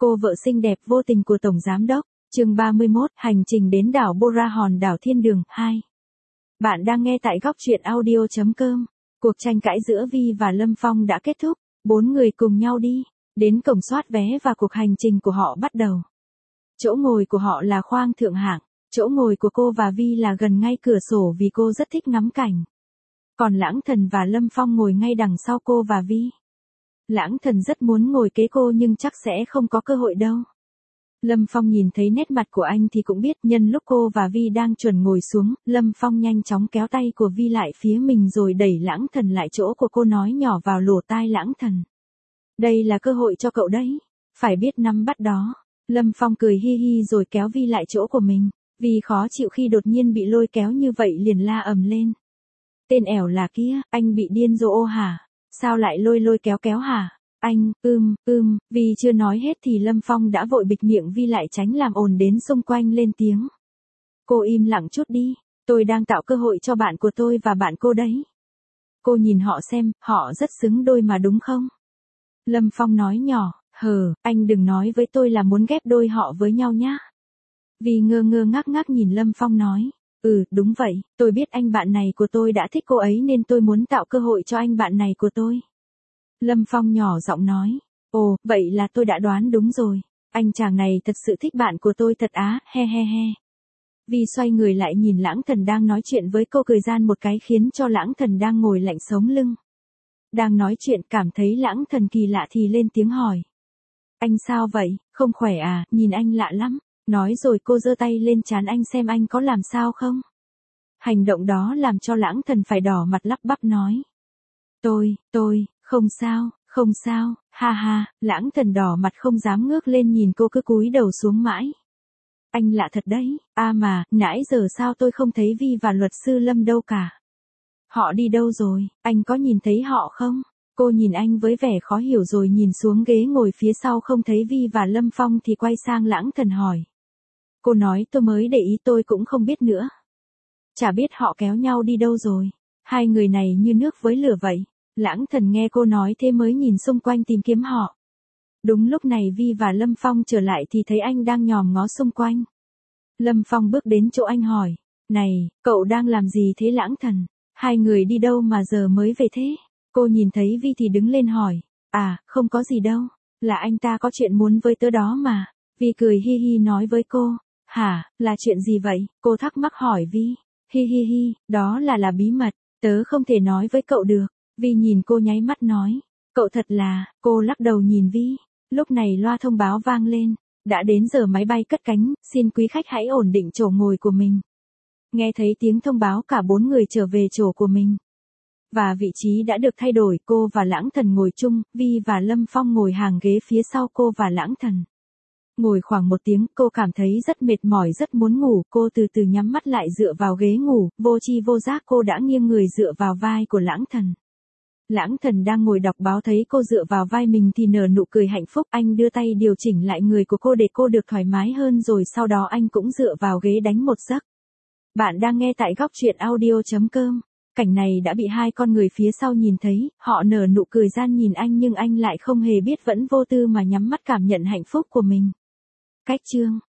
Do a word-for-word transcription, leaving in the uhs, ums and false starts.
Cô vợ xinh đẹp vô tình của Tổng Giám Đốc, chương ba mươi mốt, hành trình đến đảo Bora hòn đảo thiên đường, hai. Bạn đang nghe tại góc truyện audio chấm com. Cuộc tranh cãi giữa Vi và Lâm Phong đã kết thúc, bốn người cùng nhau đi, đến cổng soát vé và cuộc hành trình của họ bắt đầu. Chỗ ngồi của họ là khoang thượng hạng, chỗ ngồi của cô và Vi là gần ngay cửa sổ vì cô rất thích ngắm cảnh. Còn Lãng Thần và Lâm Phong ngồi ngay đằng sau cô và Vi. Lãng Thần rất muốn ngồi kế cô nhưng chắc sẽ không có cơ hội đâu. Lâm Phong nhìn thấy nét mặt của anh thì cũng biết nhân lúc cô và Vi đang chuẩn ngồi xuống, Lâm Phong nhanh chóng kéo tay của Vi lại phía mình rồi đẩy Lãng Thần lại chỗ của cô, nói nhỏ vào lỗ tai Lãng Thần. Đây là cơ hội cho cậu đấy, phải biết nắm bắt đó. Lâm Phong cười hi hi rồi kéo Vi lại chỗ của mình, Vi khó chịu khi đột nhiên bị lôi kéo như vậy liền la ầm lên. Tên ẻo là kia, anh bị điên rồi hả? Sao lại lôi lôi kéo kéo hả? Anh, ưm, ưm, vì chưa nói hết thì Lâm Phong đã vội bịt miệng Vi lại tránh làm ồn đến xung quanh lên tiếng. Cô im lặng chút đi, tôi đang tạo cơ hội cho bạn của tôi và bạn cô đấy. Cô nhìn họ xem, họ rất xứng đôi mà đúng không? Lâm Phong nói nhỏ, hờ, anh đừng nói với tôi là muốn ghép đôi họ với nhau nhá. Vi ngơ ngơ ngác ngác nhìn Lâm Phong nói, ừ, đúng vậy, tôi biết anh bạn này của tôi đã thích cô ấy nên tôi muốn tạo cơ hội cho anh bạn này của tôi. Lâm Phong nhỏ giọng nói, ồ, vậy là tôi đã đoán đúng rồi, anh chàng này thật sự thích bạn của tôi thật á, he he he. Vi xoay người lại nhìn Lãng Thần đang nói chuyện với cô cười gian một cái khiến cho Lãng Thần đang ngồi lạnh sống lưng. Đang nói chuyện cảm thấy Lãng Thần kỳ lạ thì lên tiếng hỏi. Anh sao vậy, không khỏe à, nhìn anh lạ lắm. Nói rồi cô giơ tay lên trán anh xem anh có làm sao không. Hành động đó làm cho Lãng Thần phải đỏ mặt lắp bắp nói. Tôi, tôi, không sao, không sao, ha ha, Lãng Thần đỏ mặt không dám ngước lên nhìn cô cứ cúi đầu xuống mãi. Anh lạ thật đấy, à mà, nãy giờ sao tôi không thấy Vi và luật sư Lâm đâu cả. Họ đi đâu rồi, anh có nhìn thấy họ không? Cô nhìn anh với vẻ khó hiểu rồi nhìn xuống ghế ngồi phía sau không thấy Vi và Lâm Phong thì quay sang Lãng Thần hỏi. Cô nói tôi mới để ý, tôi cũng không biết nữa. Chả biết họ kéo nhau đi đâu rồi. Hai người này như nước với lửa vậy. Lãng Thần nghe cô nói thế mới nhìn xung quanh tìm kiếm họ. Đúng lúc này Vi và Lâm Phong trở lại thì thấy anh đang nhòm ngó xung quanh. Lâm Phong bước đến chỗ anh hỏi. Này, cậu đang làm gì thế Lãng Thần? Hai người đi đâu mà giờ mới về thế? Cô nhìn thấy Vi thì đứng lên hỏi. À, không có gì đâu. Là anh ta có chuyện muốn với tớ đó mà. Vi cười hi hi nói với cô. Hả, là chuyện gì vậy? Cô thắc mắc hỏi Vi. Hi hi hi, đó là là bí mật. Tớ không thể nói với cậu được. Vi nhìn cô nháy mắt nói. Cậu thật là, cô lắc đầu nhìn Vi. Lúc này loa thông báo vang lên. Đã đến giờ máy bay cất cánh, xin quý khách hãy ổn định chỗ ngồi của mình. Nghe thấy tiếng thông báo cả bốn người trở về chỗ của mình. Và vị trí đã được thay đổi, cô và Lãng Thần ngồi chung, Vi và Lâm Phong ngồi hàng ghế phía sau cô và Lãng Thần. Ngồi khoảng một tiếng, cô cảm thấy rất mệt mỏi rất muốn ngủ, cô từ từ nhắm mắt lại dựa vào ghế ngủ, vô tri vô giác cô đã nghiêng người dựa vào vai của Lãng Thần. Lãng Thần đang ngồi đọc báo thấy cô dựa vào vai mình thì nở nụ cười hạnh phúc, anh đưa tay điều chỉnh lại người của cô để cô được thoải mái hơn rồi sau đó anh cũng dựa vào ghế đánh một giấc. Bạn đang nghe tại góc truyện audio chấm com. Cảnh này đã bị hai con người phía sau nhìn thấy, họ nở nụ cười gian nhìn anh nhưng anh lại không hề biết vẫn vô tư mà nhắm mắt cảm nhận hạnh phúc của mình. Cách chương